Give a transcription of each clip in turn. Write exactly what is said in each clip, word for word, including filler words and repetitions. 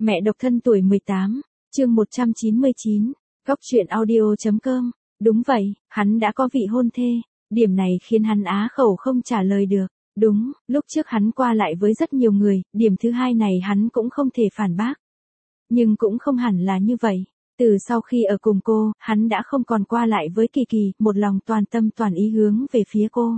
Mẹ độc thân tuổi mười tám, chương một trăm chín mươi chín, góc truyện audio.com. Đúng vậy, hắn đã có vị hôn thê, điểm này khiến hắn á khẩu không trả lời được. Đúng, lúc trước hắn qua lại với rất nhiều người, điểm thứ hai này hắn cũng không thể phản bác. Nhưng cũng không hẳn là như vậy. Từ sau khi ở cùng cô, hắn đã không còn qua lại với Kỳ Kỳ, một lòng toàn tâm toàn ý hướng về phía cô.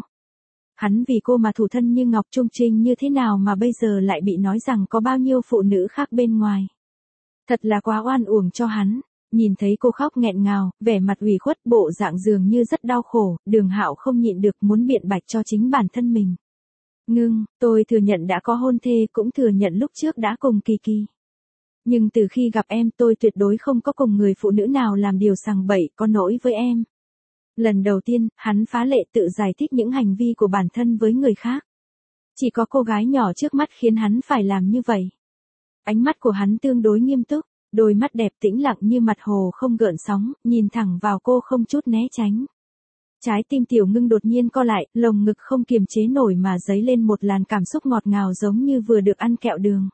Hắn vì cô mà thủ thân như ngọc trung trinh như thế nào mà bây giờ lại bị nói rằng có bao nhiêu phụ nữ khác bên ngoài. Thật là quá oan uổng cho hắn. Nhìn thấy cô khóc nghẹn ngào, vẻ mặt ủy khuất, bộ dạng dường như rất đau khổ, Đường Hạo không nhịn được muốn biện bạch cho chính bản thân mình. Ngưng, tôi thừa nhận đã có hôn thê, cũng thừa nhận lúc trước đã cùng Kỳ Kỳ. Nhưng từ khi gặp em tôi tuyệt đối không có cùng người phụ nữ nào làm điều sằng bậy có lỗi với em. Lần đầu tiên, hắn phá lệ tự giải thích những hành vi của bản thân với người khác. Chỉ có cô gái nhỏ trước mắt khiến hắn phải làm như vậy. Ánh mắt của hắn tương đối nghiêm túc, đôi mắt đẹp tĩnh lặng như mặt hồ không gợn sóng, nhìn thẳng vào cô không chút né tránh. Trái tim Tiểu Ngưng đột nhiên co lại, lồng ngực không kiềm chế nổi mà dấy lên một làn cảm xúc ngọt ngào giống như vừa được ăn kẹo đường.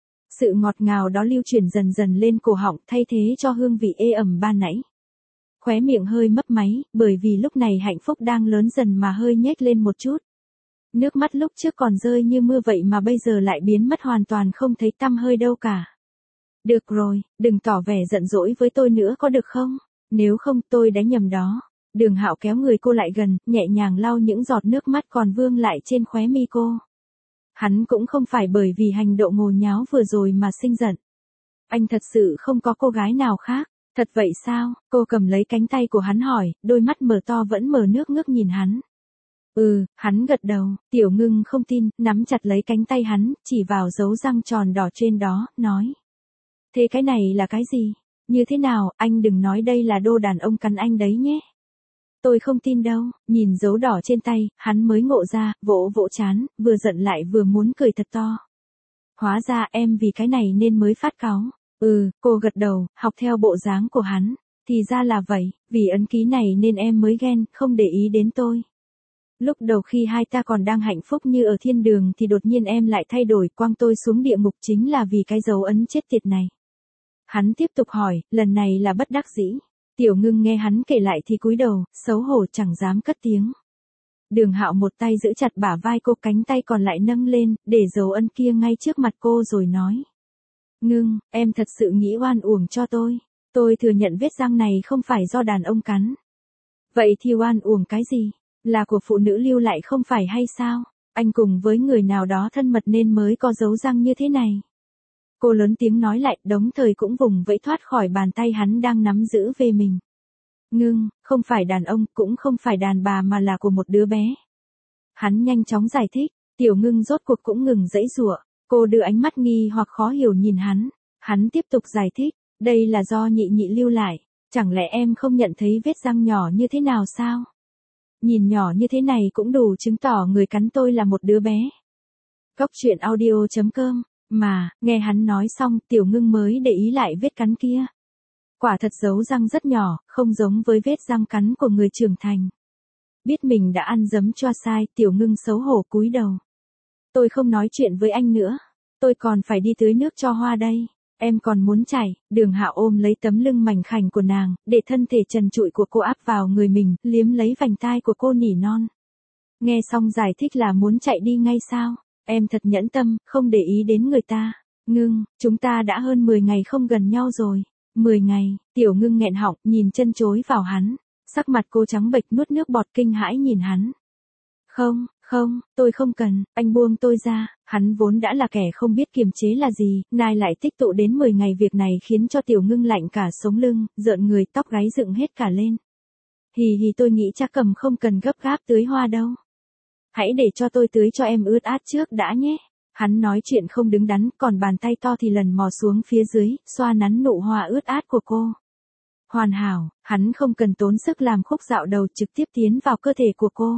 Sự ngọt ngào đó lưu chuyển dần dần lên cổ họng thay thế cho hương vị ê ẩm ban nãy. Khóe miệng hơi mấp máy, bởi vì lúc này hạnh phúc đang lớn dần mà hơi nhếch lên một chút. Nước mắt lúc trước còn rơi như mưa vậy mà bây giờ lại biến mất hoàn toàn không thấy tăm hơi đâu cả. Được rồi, đừng tỏ vẻ giận dỗi với tôi nữa có được không? Nếu không tôi đã nhầm đó. Đường Hạo kéo người cô lại gần, nhẹ nhàng lau những giọt nước mắt còn vương lại trên khóe mi cô. Hắn cũng không phải bởi vì hành động ngồ nháo vừa rồi mà sinh giận. Anh thật sự không có cô gái nào khác. Thật vậy sao? Cô cầm lấy cánh tay của hắn hỏi, đôi mắt mở to vẫn mở nước ngước nhìn hắn. Ừ, hắn gật đầu, Tiểu Ngưng không tin, nắm chặt lấy cánh tay hắn, chỉ vào dấu răng tròn đỏ trên đó, nói. Thế cái này là cái gì? Như thế nào, anh đừng nói đây là đô đàn ông cắn anh đấy nhé. Tôi không tin đâu, nhìn dấu đỏ trên tay, hắn mới ngộ ra, vỗ vỗ chán, vừa giận lại vừa muốn cười thật to. Hóa ra em vì cái này nên mới phát cáu. Ừ, cô gật đầu, học theo bộ dáng của hắn. Thì ra là vậy, vì ấn ký này nên em mới ghen, không để ý đến tôi. Lúc đầu khi hai ta còn đang hạnh phúc như ở thiên đường thì đột nhiên em lại thay đổi, quăng tôi xuống địa ngục chính là vì cái dấu ấn chết tiệt này. Hắn tiếp tục hỏi, lần này là bất đắc dĩ. Tiểu Ngưng nghe hắn kể lại thì cúi đầu, xấu hổ chẳng dám cất tiếng. Đường Hạo một tay giữ chặt bả vai cô, cánh tay còn lại nâng lên, để dấu ấn kia ngay trước mặt cô rồi nói. Ngưng, em thật sự nghĩ oan uổng cho tôi. Tôi thừa nhận vết răng này không phải do đàn ông cắn. Vậy thì oan uổng cái gì? Là của phụ nữ lưu lại không phải hay sao? Anh cùng với người nào đó thân mật nên mới có dấu răng như thế này. Cô lớn tiếng nói lại, đồng thời cũng vùng vẫy thoát khỏi bàn tay hắn đang nắm giữ về mình. Ngưng, không phải đàn ông, cũng không phải đàn bà mà là của một đứa bé. Hắn nhanh chóng giải thích, Tiểu Ngưng rốt cuộc cũng ngừng giãy giụa. Cô đưa ánh mắt nghi hoặc khó hiểu nhìn hắn. Hắn tiếp tục giải thích, đây là do nhị nhị lưu lại. Chẳng lẽ em không nhận thấy vết răng nhỏ như thế nào sao? Nhìn nhỏ như thế này cũng đủ chứng tỏ người cắn tôi là một đứa bé. Góc truyện audio.com. Mà, nghe hắn nói xong, Tiểu Ngưng mới để ý lại vết cắn kia. Quả thật dấu răng rất nhỏ, không giống với vết răng cắn của người trưởng thành. Biết mình đã ăn dấm choa sai, Tiểu Ngưng xấu hổ cúi đầu. Tôi không nói chuyện với anh nữa. Tôi còn phải đi tưới nước cho hoa đây. Em còn muốn chảy. Đường Hạo ôm lấy tấm lưng mảnh khảnh của nàng, để thân thể trần trụi của cô áp vào người mình, liếm lấy vành tai của cô nỉ non. Nghe xong giải thích là muốn chạy đi ngay sao? Em thật nhẫn tâm, không để ý đến người ta. Ngưng, chúng ta đã hơn mười ngày không gần nhau rồi. mười ngày, Tiểu Ngưng nghẹn họng, nhìn chân chối vào hắn. Sắc mặt cô trắng bệch, nuốt nước bọt kinh hãi nhìn hắn. Không, không, tôi không cần, anh buông tôi ra. Hắn vốn đã là kẻ không biết kiềm chế là gì, nay lại tích tụ đến mười ngày, việc này khiến cho Tiểu Ngưng lạnh cả sống lưng, rợn người, tóc gáy dựng hết cả lên. Hì hì, tôi nghĩ chắc Cầm không cần gấp gáp tưới hoa đâu. Hãy để cho tôi tưới cho em ướt át trước đã nhé. Hắn nói chuyện không đứng đắn, còn bàn tay to thì lần mò xuống phía dưới, xoa nắn nụ hoa ướt át của cô. Hoàn hảo, hắn không cần tốn sức làm khúc dạo đầu, trực tiếp tiến vào cơ thể của cô.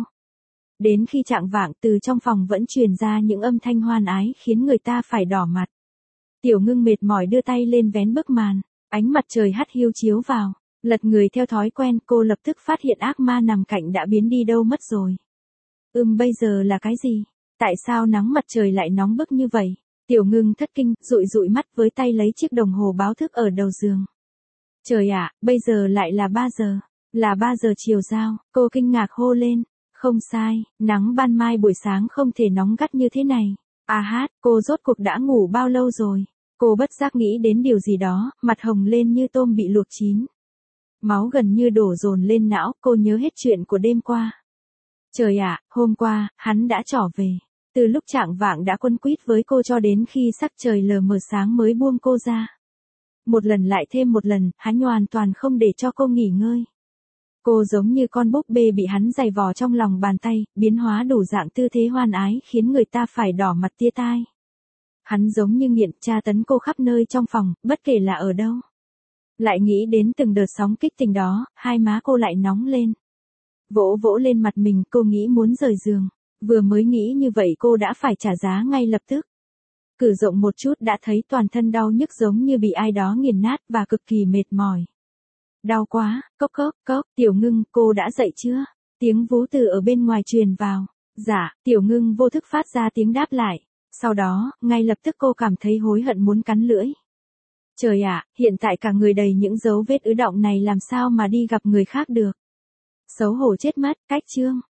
Đến khi chạng vạng, từ trong phòng vẫn truyền ra những âm thanh hoan ái khiến người ta phải đỏ mặt. Tiểu Ngưng mệt mỏi đưa tay lên vén bức màn, ánh mặt trời hắt hiu chiếu vào, lật người theo thói quen, cô lập tức phát hiện ác ma nằm cạnh đã biến đi đâu mất rồi. Ừm bây giờ là cái gì? Tại sao nắng mặt trời lại nóng bức như vậy? Tiểu Ngưng thất kinh, dụi dụi mắt với tay lấy chiếc đồng hồ báo thức ở đầu giường. Trời ạ, bây giờ lại là ba giờ. Là ba giờ chiều sao? Cô kinh ngạc hô lên. Không sai, nắng ban mai buổi sáng không thể nóng gắt như thế này. À hát, cô rốt cuộc đã ngủ bao lâu rồi? Cô bất giác nghĩ đến điều gì đó, mặt hồng lên như tôm bị luộc chín. Máu gần như đổ dồn lên não, cô nhớ hết chuyện của đêm qua. Trời ạ, hôm qua, hắn đã trỏ về. Từ lúc chạng vạng đã quấn quýt với cô cho đến khi sắc trời lờ mờ sáng mới buông cô ra. Một lần lại thêm một lần, hắn hoàn toàn không để cho cô nghỉ ngơi. Cô giống như con búp bê bị hắn giày vò trong lòng bàn tay, biến hóa đủ dạng tư thế hoan ái khiến người ta phải đỏ mặt tia tai. Hắn giống như nghiện tra tấn cô khắp nơi trong phòng, bất kể là ở đâu. Lại nghĩ đến từng đợt sóng kích tình đó, hai má cô lại nóng lên. Vỗ vỗ lên mặt mình, cô nghĩ muốn rời giường. Vừa mới nghĩ như vậy cô đã phải trả giá ngay lập tức. Cử rộng một chút đã thấy toàn thân đau nhức giống như bị ai đó nghiền nát và cực kỳ mệt mỏi. Đau quá, cốc cốc cốc, Tiểu Ngưng, cô đã dậy chưa? Tiếng vú từ ở bên ngoài truyền vào. Dạ, Tiểu Ngưng vô thức phát ra tiếng đáp lại. Sau đó, ngay lập tức cô cảm thấy hối hận muốn cắn lưỡi. Trời ạ, hiện tại cả người đầy những dấu vết ứ đọng này làm sao mà đi gặp người khác được. Xấu hổ chết mất, cách chương.